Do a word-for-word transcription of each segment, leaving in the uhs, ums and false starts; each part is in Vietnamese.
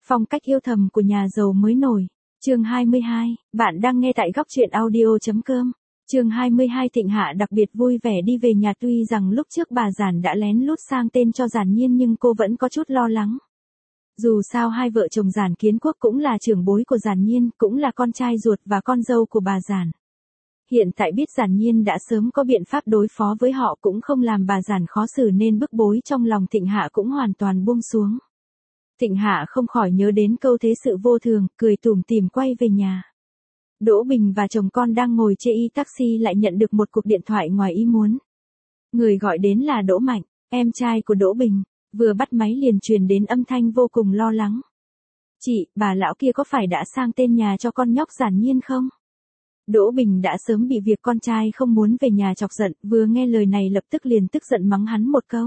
Phong cách yêu thầm của nhà giàu mới nổi. Chương hai mươi hai, bạn đang nghe tại góc truyện audio.com. Chương hai mươi hai Thịnh Hạ đặc biệt vui vẻ đi về nhà, tuy rằng lúc trước bà Giản đã lén lút sang tên cho Giản Nhiên nhưng cô vẫn có chút lo lắng. Dù sao hai vợ chồng Giản Kiến Quốc cũng là trưởng bối của Giản Nhiên, cũng là con trai ruột và con dâu của bà Giản. Hiện tại biết Giản Nhiên đã sớm có biện pháp đối phó với họ cũng không làm bà Giản khó xử nên bức bối trong lòng Thịnh Hạ cũng hoàn toàn buông xuống. Thịnh Hạ không khỏi nhớ đến câu thế sự vô thường, cười tủm tỉm quay về nhà. Đỗ Bình và chồng con đang ngồi chê y taxi lại nhận được một cuộc điện thoại ngoài ý muốn. Người gọi đến là Đỗ Mạnh, em trai của Đỗ Bình, vừa bắt máy liền truyền đến âm thanh vô cùng lo lắng. Chị, bà lão kia có phải đã sang tên nhà cho con nhóc Giản Nhiên không? Đỗ Bình đã sớm bị việc con trai không muốn về nhà chọc giận, vừa nghe lời này lập tức liền tức giận mắng hắn một câu.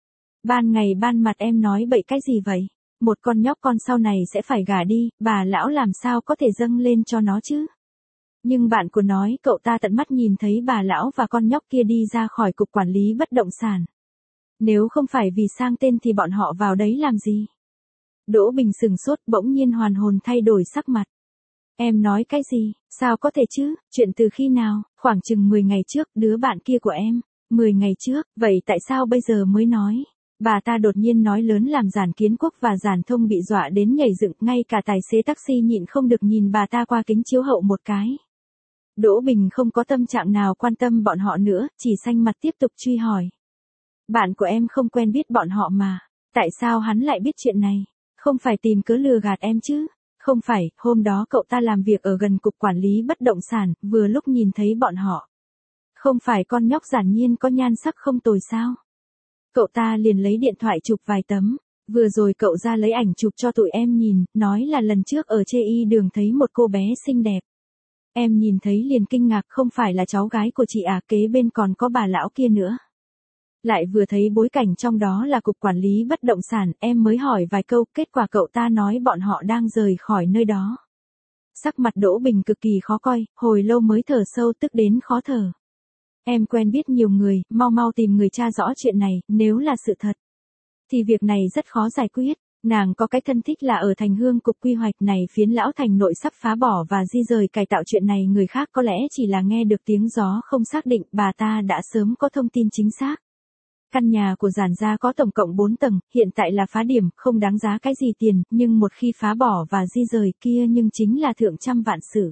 Ban ngày ban mặt em nói bậy cái gì vậy? Một con nhóc con sau này sẽ phải gả đi, bà lão làm sao có thể dâng lên cho nó chứ? Nhưng bạn của nói cậu ta tận mắt nhìn thấy bà lão và con nhóc kia đi ra khỏi cục quản lý bất động sản. Nếu không phải vì sang tên thì bọn họ vào đấy làm gì? Đỗ Bình sừng sốt, bỗng nhiên hoàn hồn thay đổi sắc mặt. Em nói cái gì? Sao có thể chứ? Chuyện từ khi nào? Khoảng chừng mười ngày trước, đứa bạn kia của em. mười ngày trước, vậy tại sao bây giờ mới nói? Bà ta đột nhiên nói lớn làm Giản Kiến Quốc và Giản Thông bị dọa đến nhảy dựng, ngay cả tài xế taxi nhịn không được nhìn bà ta qua kính chiếu hậu một cái. Đỗ Bình không có tâm trạng nào quan tâm bọn họ nữa, chỉ xanh mặt tiếp tục truy hỏi. Bạn của em không quen biết bọn họ mà, tại sao hắn lại biết chuyện này? Không phải tìm cớ lừa gạt em chứ? Không phải, hôm đó cậu ta làm việc ở gần cục quản lý bất động sản, vừa lúc nhìn thấy bọn họ. Không phải con nhóc Giản Nhiên có nhan sắc không tồi sao? Cậu ta liền lấy điện thoại chụp vài tấm, vừa rồi cậu ra lấy ảnh chụp cho tụi em nhìn, nói là lần trước ở chê y đường thấy một cô bé xinh đẹp. Em nhìn thấy liền kinh ngạc, không phải là cháu gái của chị à, kế bên còn có bà lão kia nữa. Lại vừa thấy bối cảnh trong đó là cục quản lý bất động sản, em mới hỏi vài câu, kết quả cậu ta nói bọn họ đang rời khỏi nơi đó. Sắc mặt Đỗ Bình cực kỳ khó coi, hồi lâu mới thở sâu, tức đến khó thở. Em quen biết nhiều người, mau mau tìm người tra rõ chuyện này, nếu là sự thật thì việc này rất khó giải quyết. Nàng có cái thân thích là ở Thành Hương cục quy hoạch này, phiến lão thành nội sắp phá bỏ và di rời cải tạo, chuyện này người khác có lẽ chỉ là nghe được tiếng gió không xác định, bà ta đã sớm có thông tin chính xác. Căn nhà của Giản gia có tổng cộng bốn tầng, hiện tại là phá điểm, không đáng giá cái gì tiền, nhưng một khi phá bỏ và di rời kia nhưng chính là thượng trăm vạn sử.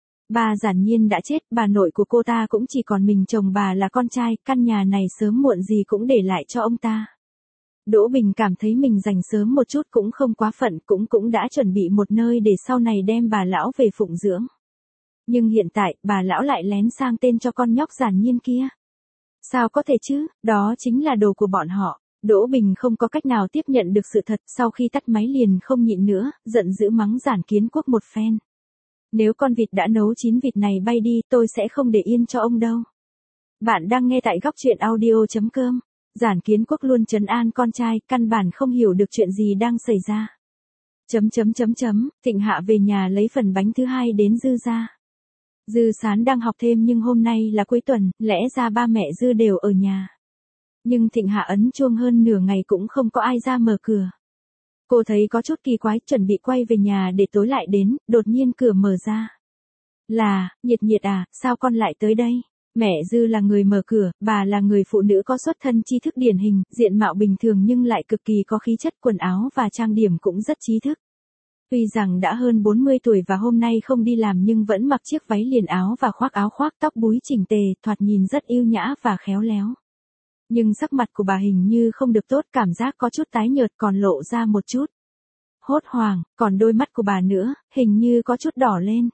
Bà Giản Nhiên đã chết, bà nội của cô ta cũng chỉ còn mình chồng bà là con trai, căn nhà này sớm muộn gì cũng để lại cho ông ta. Đỗ Bình cảm thấy mình dành sớm một chút cũng không quá phận, cũng cũng đã chuẩn bị một nơi để sau này đem bà lão về phụng dưỡng. Nhưng hiện tại, bà lão lại lén sang tên cho con nhóc Giản Nhiên kia. Sao có thể chứ, đó chính là đồ của bọn họ. Đỗ Bình không có cách nào tiếp nhận được sự thật, sau khi tắt máy liền không nhịn nữa, giận dữ mắng Giản Kiến Quốc một phen. Nếu con vịt đã nấu chín vịt này bay đi, tôi sẽ không để yên cho ông đâu. Bạn đang nghe tại góc truyện audio.com. Giản Kiến Quốc luôn trấn an con trai, căn bản không hiểu được chuyện gì đang xảy ra. Chấm chấm chấm chấm, Thịnh Hạ về nhà lấy phần bánh thứ hai đến Dư ra. Dư Sán đang học thêm nhưng hôm nay là cuối tuần, lẽ ra ba mẹ Dư đều ở nhà. Nhưng Thịnh Hạ ấn chuông hơn nửa ngày cũng không có ai ra mở cửa. Cô thấy có chút kỳ quái, chuẩn bị quay về nhà để tối lại đến, đột nhiên cửa mở ra. Là, Nhiệt Nhiệt à, sao con lại tới đây? Mẹ Dư là người mở cửa, bà là người phụ nữ có xuất thân tri thức điển hình, diện mạo bình thường nhưng lại cực kỳ có khí chất, quần áo và trang điểm cũng rất trí thức. Tuy rằng đã hơn bốn mươi tuổi và hôm nay không đi làm nhưng vẫn mặc chiếc váy liền áo và khoác áo khoác, tóc búi chỉnh tề, thoạt nhìn rất yêu nhã và khéo léo. Nhưng sắc mặt của bà hình như không được tốt, cảm giác có chút tái nhợt, còn lộ ra một chút hốt hoảng, còn đôi mắt của bà nữa, hình như có chút đỏ lên.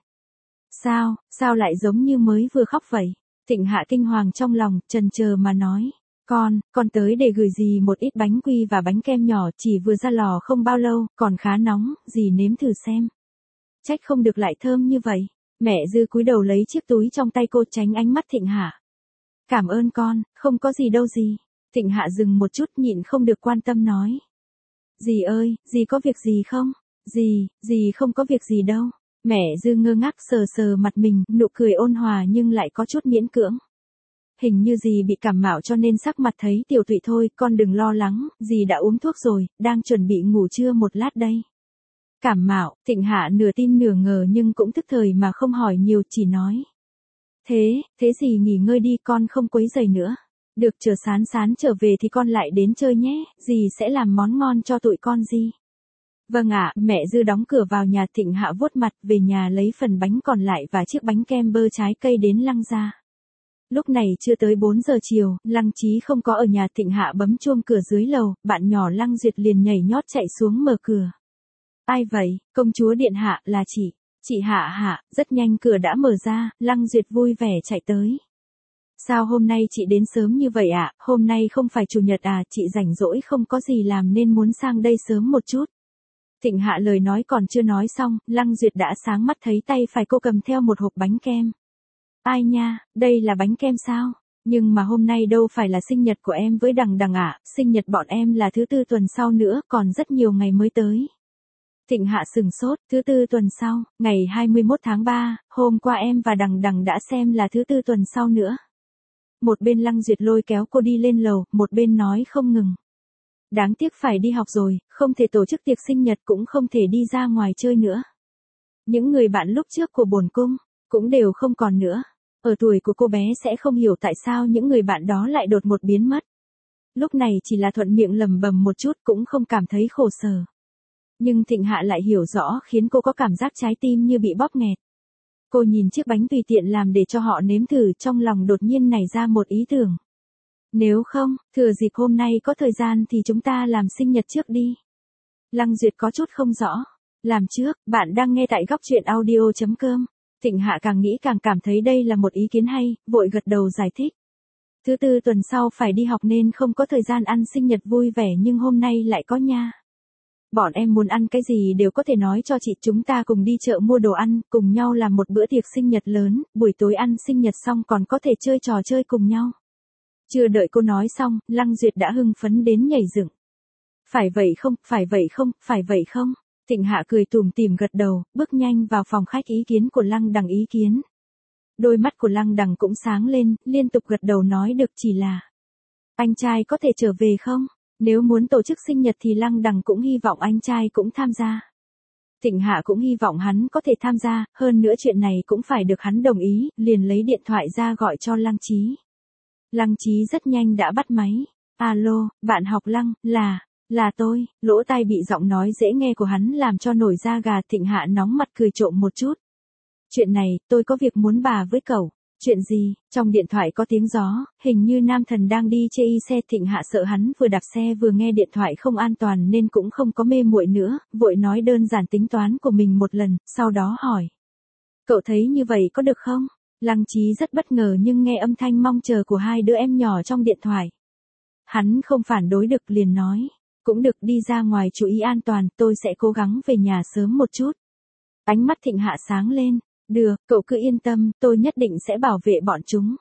Sao, sao lại giống như mới vừa khóc vậy? Thịnh Hạ kinh hoàng trong lòng, chần chờ mà nói. Con, con tới để gửi dì một ít bánh quy và bánh kem nhỏ, chỉ vừa ra lò không bao lâu, còn khá nóng, dì nếm thử xem. Trách không được lại thơm như vậy. Mẹ Dư cúi đầu lấy chiếc túi trong tay cô tránh ánh mắt Thịnh Hạ. Cảm ơn con, không có gì đâu dì. Thịnh Hạ dừng một chút nhịn không được quan tâm nói. Dì ơi, dì có việc gì không? Dì, dì không có việc gì đâu. Mẹ Dư ngơ ngác sờ sờ mặt mình, nụ cười ôn hòa nhưng lại có chút miễn cưỡng. Hình như dì bị cảm mạo cho nên sắc mặt thấy tiểu tụy thôi, con đừng lo lắng, dì đã uống thuốc rồi, đang chuẩn bị ngủ trưa một lát đây. Cảm mạo, Thịnh Hạ nửa tin nửa ngờ nhưng cũng tức thời mà không hỏi nhiều, chỉ nói. Thế, thế gì nghỉ ngơi đi, con không quấy rầy nữa. Được, chờ Sán Sán trở về thì con lại đến chơi nhé, dì sẽ làm món ngon cho tụi con gì. Vâng ạ, mẹ Dư đóng cửa vào nhà. Thịnh Hạ vuốt mặt về nhà lấy phần bánh còn lại và chiếc bánh kem bơ trái cây đến Lăng gia. Lúc này chưa tới bốn giờ chiều, Lăng Chí không có ở nhà. Thịnh Hạ bấm chuông cửa dưới lầu, bạn nhỏ Lăng Duyệt liền nhảy nhót chạy xuống mở cửa. Ai vậy, công chúa điện hạ, là chị. Chị Hạ Hạ. Rất nhanh cửa đã mở ra, Lăng Duyệt vui vẻ chạy tới. Sao hôm nay chị đến sớm như vậy ạ, à? Hôm nay không phải chủ nhật à, chị rảnh rỗi không có gì làm nên muốn sang đây sớm một chút. Thịnh Hạ lời nói còn chưa nói xong, Lăng Duyệt đã sáng mắt thấy tay phải cô cầm theo một hộp bánh kem. Ai nha, đây là bánh kem sao? Nhưng mà hôm nay đâu phải là sinh nhật của em với Đằng Đằng ạ, à? Sinh nhật bọn em là thứ tư tuần sau nữa, còn rất nhiều ngày mới tới. Thịnh Hạ sừng sốt, thứ tư tuần sau, ngày hai mươi mốt tháng ba, hôm qua em và Đằng Đằng đã xem là thứ tư tuần sau nữa. Một bên Lăng Duyệt lôi kéo cô đi lên lầu, một bên nói không ngừng. Đáng tiếc phải đi học rồi, không thể tổ chức tiệc sinh nhật cũng không thể đi ra ngoài chơi nữa. Những người bạn lúc trước của bổn cung, cũng đều không còn nữa. Ở tuổi của cô bé sẽ không hiểu tại sao những người bạn đó lại đột một biến mất. Lúc này chỉ là thuận miệng lầm bầm một chút cũng không cảm thấy khổ sở. Nhưng Thịnh Hạ lại hiểu rõ khiến cô có cảm giác trái tim như bị bóp nghẹt. Cô nhìn chiếc bánh tùy tiện làm để cho họ nếm thử, trong lòng đột nhiên nảy ra một ý tưởng. Nếu không, thừa dịp hôm nay có thời gian thì chúng ta làm sinh nhật trước đi. Lăng Duyệt có chút không rõ. Làm trước, bạn đang nghe tại góc truyện audio chấm com. Thịnh Hạ càng nghĩ càng cảm thấy đây là một ý kiến hay, vội gật đầu giải thích. Thứ tư tuần sau phải đi học nên không có thời gian ăn sinh nhật vui vẻ nhưng hôm nay lại có nha. Bọn em muốn ăn cái gì đều có thể nói cho chị, chúng ta cùng đi chợ mua đồ ăn, cùng nhau làm một bữa tiệc sinh nhật lớn, buổi tối ăn sinh nhật xong còn có thể chơi trò chơi cùng nhau. Chưa đợi cô nói xong, Lăng Duyệt đã hưng phấn đến nhảy dựng. Phải vậy không, phải vậy không, phải vậy không? Thịnh Hạ cười tủm tỉm gật đầu, bước nhanh vào phòng khách. Ý kiến của Lăng Đằng ý kiến. Đôi mắt của Lăng Đằng cũng sáng lên, liên tục gật đầu nói được, chỉ là anh trai có thể trở về không? Nếu muốn tổ chức sinh nhật thì Lăng Đằng cũng hy vọng anh trai cũng tham gia. Thịnh Hạ cũng hy vọng hắn có thể tham gia, hơn nữa chuyện này cũng phải được hắn đồng ý, liền lấy điện thoại ra gọi cho Lăng Chí. Lăng Chí rất nhanh đã bắt máy. Alo, bạn học Lăng, là, là tôi. Lỗ tai bị giọng nói dễ nghe của hắn làm cho nổi da gà. Thịnh Hạ nóng mặt cười trộm một chút. Chuyện này, tôi có việc muốn bà với cậu. Chuyện gì? Trong điện thoại có tiếng gió, hình như nam thần đang đi chê y xe. Thịnh Hạ sợ hắn vừa đạp xe vừa nghe điện thoại không an toàn nên cũng không có mê muội nữa, vội nói đơn giản tính toán của mình một lần, sau đó hỏi. Cậu thấy như vậy có được không? Lăng Chí rất bất ngờ nhưng nghe âm thanh mong chờ của hai đứa em nhỏ trong điện thoại. Hắn không phản đối được, liền nói. Cũng được, đi ra ngoài chú ý an toàn, tôi sẽ cố gắng về nhà sớm một chút. Ánh mắt Thịnh Hạ sáng lên. Được, cậu cứ yên tâm, tôi nhất định sẽ bảo vệ bọn chúng.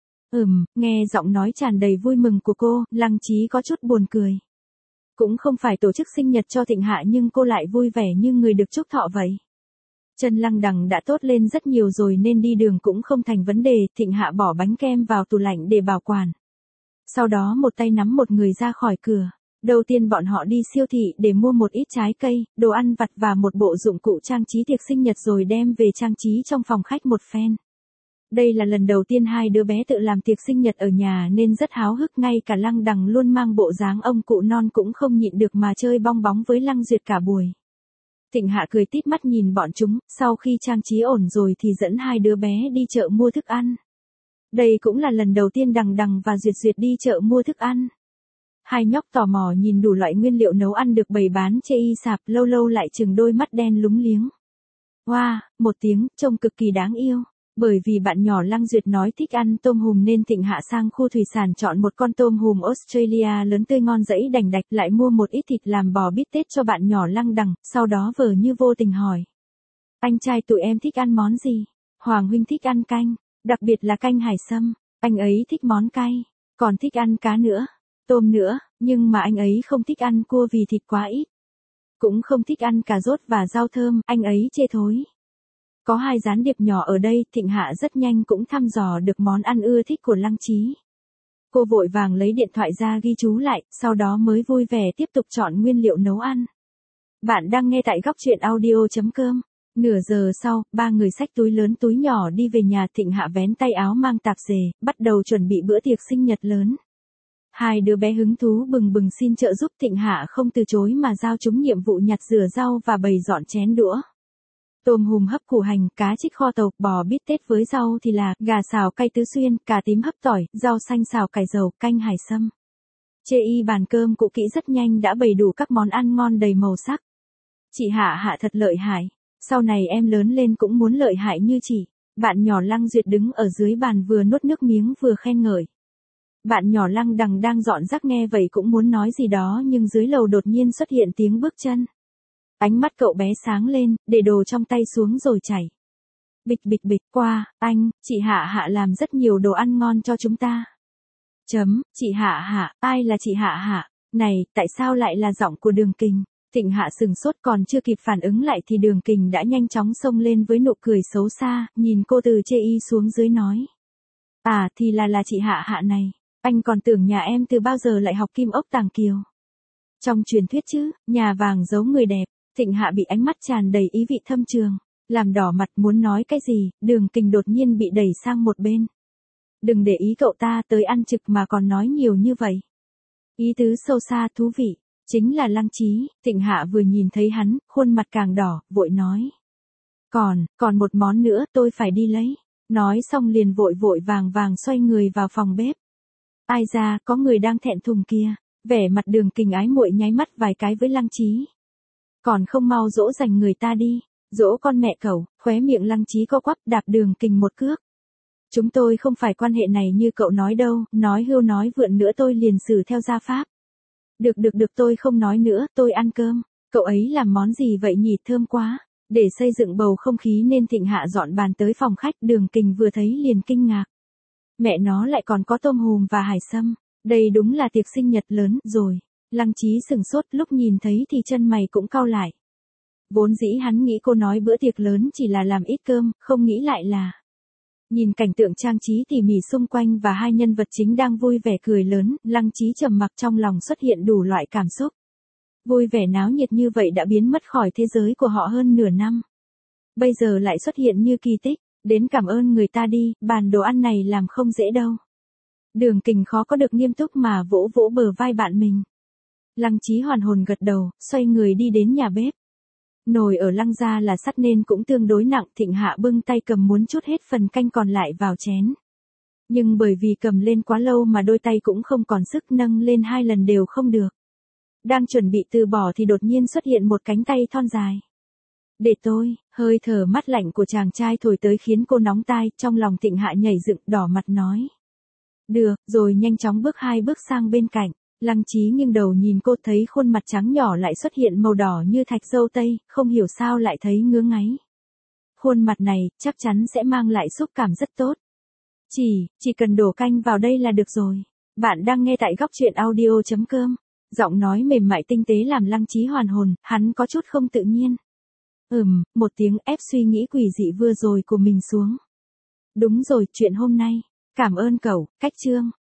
Ừm, nghe giọng nói tràn đầy vui mừng của cô, Lăng Chí có chút buồn cười. Cũng không phải tổ chức sinh nhật cho Thịnh Hạ nhưng cô lại vui vẻ như người được chúc thọ vậy. Chân Lăng Đằng đã tốt lên rất nhiều rồi nên đi đường cũng không thành vấn đề. Thịnh Hạ bỏ bánh kem vào tủ lạnh để bảo quản. Sau đó một tay nắm một người ra khỏi cửa. Đầu tiên bọn họ đi siêu thị để mua một ít trái cây, đồ ăn vặt và một bộ dụng cụ trang trí tiệc sinh nhật rồi đem về trang trí trong phòng khách một phen. Đây là lần đầu tiên hai đứa bé tự làm tiệc sinh nhật ở nhà nên rất háo hức, ngay cả Lăng Đằng luôn mang bộ dáng ông cụ non cũng không nhịn được mà chơi bong bóng với Lăng Duyệt cả buổi. Thịnh Hạ cười tít mắt nhìn bọn chúng, sau khi trang trí ổn rồi thì dẫn hai đứa bé đi chợ mua thức ăn. Đây cũng là lần đầu tiên Đằng Đằng và Duyệt Duyệt đi chợ mua thức ăn. Hai nhóc tò mò nhìn đủ loại nguyên liệu nấu ăn được bày bán chê y sạp, lâu lâu lại chừng đôi mắt đen lúng liếng. Wow, một tiếng, trông cực kỳ đáng yêu. Bởi vì bạn nhỏ Lăng Duyệt nói thích ăn tôm hùm nên Thịnh Hạ sang khu thủy sản chọn một con tôm hùm Australia lớn tươi ngon dẫy đành đạch, lại mua một ít thịt làm bò bít tết cho bạn nhỏ Lăng Đằng, sau đó vờ như vô tình hỏi. Anh trai tụi em thích ăn món gì? Hoàng huynh thích ăn canh, đặc biệt là canh hải sâm, anh ấy thích món cay, còn thích ăn cá nữa, tôm nữa, nhưng mà anh ấy không thích ăn cua vì thịt quá ít. Cũng không thích ăn cà rốt và rau thơm, anh ấy chê thối. Có hai gián điệp nhỏ ở đây, Thịnh Hạ rất nhanh cũng thăm dò được món ăn ưa thích của Lăng Chí. Cô vội vàng lấy điện thoại ra ghi chú lại, sau đó mới vui vẻ tiếp tục chọn nguyên liệu nấu ăn. Bạn đang nghe tại góc chuyện audio chấm com. Nửa giờ sau, ba người xách túi lớn túi nhỏ đi về nhà. Thịnh Hạ vén tay áo mang tạp dề, bắt đầu chuẩn bị bữa tiệc sinh nhật lớn. Hai đứa bé hứng thú bừng bừng xin trợ giúp. Thịnh Hạ không từ chối mà giao chúng nhiệm vụ nhặt rửa rau và bày dọn chén đũa. Tôm hùm hấp củ hành, cá trích kho tàu, bò bít tết với rau thì là gà xào cay tứ xuyên, cà tím hấp tỏi, rau xanh xào cải dầu, canh hải sâm. Chê y bàn cơm cũ kỹ rất nhanh đã bày đủ các món ăn ngon đầy màu sắc. Chị Hạ Hạ thật lợi hại, sau này em lớn lên cũng muốn lợi hại như chị. Bạn nhỏ Lăng Duyệt đứng ở dưới bàn vừa nuốt nước miếng vừa khen ngợi. Bạn nhỏ Lăng Đằng đang dọn rác nghe vậy cũng muốn nói gì đó nhưng dưới lầu đột nhiên xuất hiện tiếng bước chân. Ánh mắt cậu bé sáng lên, để đồ trong tay xuống rồi chảy. Bịch bịch bịch qua, anh, chị Hạ Hạ làm rất nhiều đồ ăn ngon cho chúng ta. Chấm, chị Hạ Hạ, ai là chị Hạ Hạ? Này, tại sao lại là giọng của Đường Kình? Thịnh Hạ sừng sốt còn chưa kịp phản ứng lại thì Đường Kình đã nhanh chóng xông lên với nụ cười xấu xa, nhìn cô từ chê y xuống dưới nói. À thì là là chị Hạ Hạ này, anh còn tưởng nhà em từ bao giờ lại học kim ốc tàng kiều. Trong truyền thuyết chứ, nhà vàng giấu người đẹp. Thịnh Hạ bị ánh mắt tràn đầy ý vị thâm trường, làm đỏ mặt muốn nói cái gì, Đường Kình đột nhiên bị đẩy sang một bên. Đừng để ý cậu ta tới ăn trực mà còn nói nhiều như vậy. Ý tứ sâu xa thú vị, chính là Lăng Chí. Thịnh Hạ vừa nhìn thấy hắn, khuôn mặt càng đỏ, vội nói. Còn, còn một món nữa tôi phải đi lấy. Nói xong liền vội vội vàng vàng xoay người vào phòng bếp. Ai ra, có người đang thẹn thùng kia. Vẻ mặt Đường Kình ái muội nháy mắt vài cái với Lăng Chí. Còn không mau dỗ dành người ta đi. Dỗ con mẹ cậu, khóe miệng Lăng Chí co quắp đạp Đường Kình một cước. Chúng tôi không phải quan hệ này như cậu nói đâu, nói hưu nói vượn nữa tôi liền xử theo gia pháp. Được được được tôi không nói nữa, tôi ăn cơm. Cậu ấy làm món gì vậy nhỉ, thơm quá. Để xây dựng bầu không khí nên Thịnh Hạ dọn bàn tới phòng khách. Đường Kình vừa thấy liền kinh ngạc. Mẹ nó lại còn có tôm hùm và hải sâm. Đây đúng là tiệc sinh nhật lớn rồi. Lăng Chí sừng sốt, lúc nhìn thấy thì chân mày cũng cau lại. Vốn dĩ hắn nghĩ cô nói bữa tiệc lớn chỉ là làm ít cơm, không nghĩ lại là. Nhìn cảnh tượng trang trí tỉ mỉ xung quanh và hai nhân vật chính đang vui vẻ cười lớn, Lăng Chí trầm mặc, trong lòng xuất hiện đủ loại cảm xúc. Vui vẻ náo nhiệt như vậy đã biến mất khỏi thế giới của họ hơn nửa năm. Bây giờ lại xuất hiện như kỳ tích, đến cảm ơn người ta đi, bàn đồ ăn này làm không dễ đâu. Đường Kình khó có được nghiêm túc mà vỗ vỗ bờ vai bạn mình. Lăng Chí hoàn hồn gật đầu, xoay người đi đến nhà bếp. Nồi ở Lăng gia là sắt nên cũng tương đối nặng. Thịnh Hạ bưng tay cầm muốn trút hết phần canh còn lại vào chén. Nhưng bởi vì cầm lên quá lâu mà đôi tay cũng không còn sức, nâng lên hai lần đều không được. Đang chuẩn bị từ bỏ thì đột nhiên xuất hiện một cánh tay thon dài. Để tôi, hơi thở mát lạnh của chàng trai thổi tới khiến cô nóng tai, trong lòng Thịnh Hạ nhảy dựng, đỏ mặt nói. Được, rồi nhanh chóng bước hai bước sang bên cạnh. Lăng Chí nghiêng đầu nhìn cô, thấy khuôn mặt trắng nhỏ lại xuất hiện màu đỏ như thạch dâu tây, không hiểu sao lại thấy ngứa ngáy. Khuôn mặt này, chắc chắn sẽ mang lại xúc cảm rất tốt. Chỉ, chỉ cần đổ canh vào đây là được rồi. Bạn đang nghe tại góc chuyện audio chấm com. Giọng nói mềm mại tinh tế làm Lăng Chí hoàn hồn, hắn có chút không tự nhiên. Ừm, một tiếng ép suy nghĩ quỷ dị vừa rồi của mình xuống. Đúng rồi, chuyện hôm nay. Cảm ơn cậu, cách chương.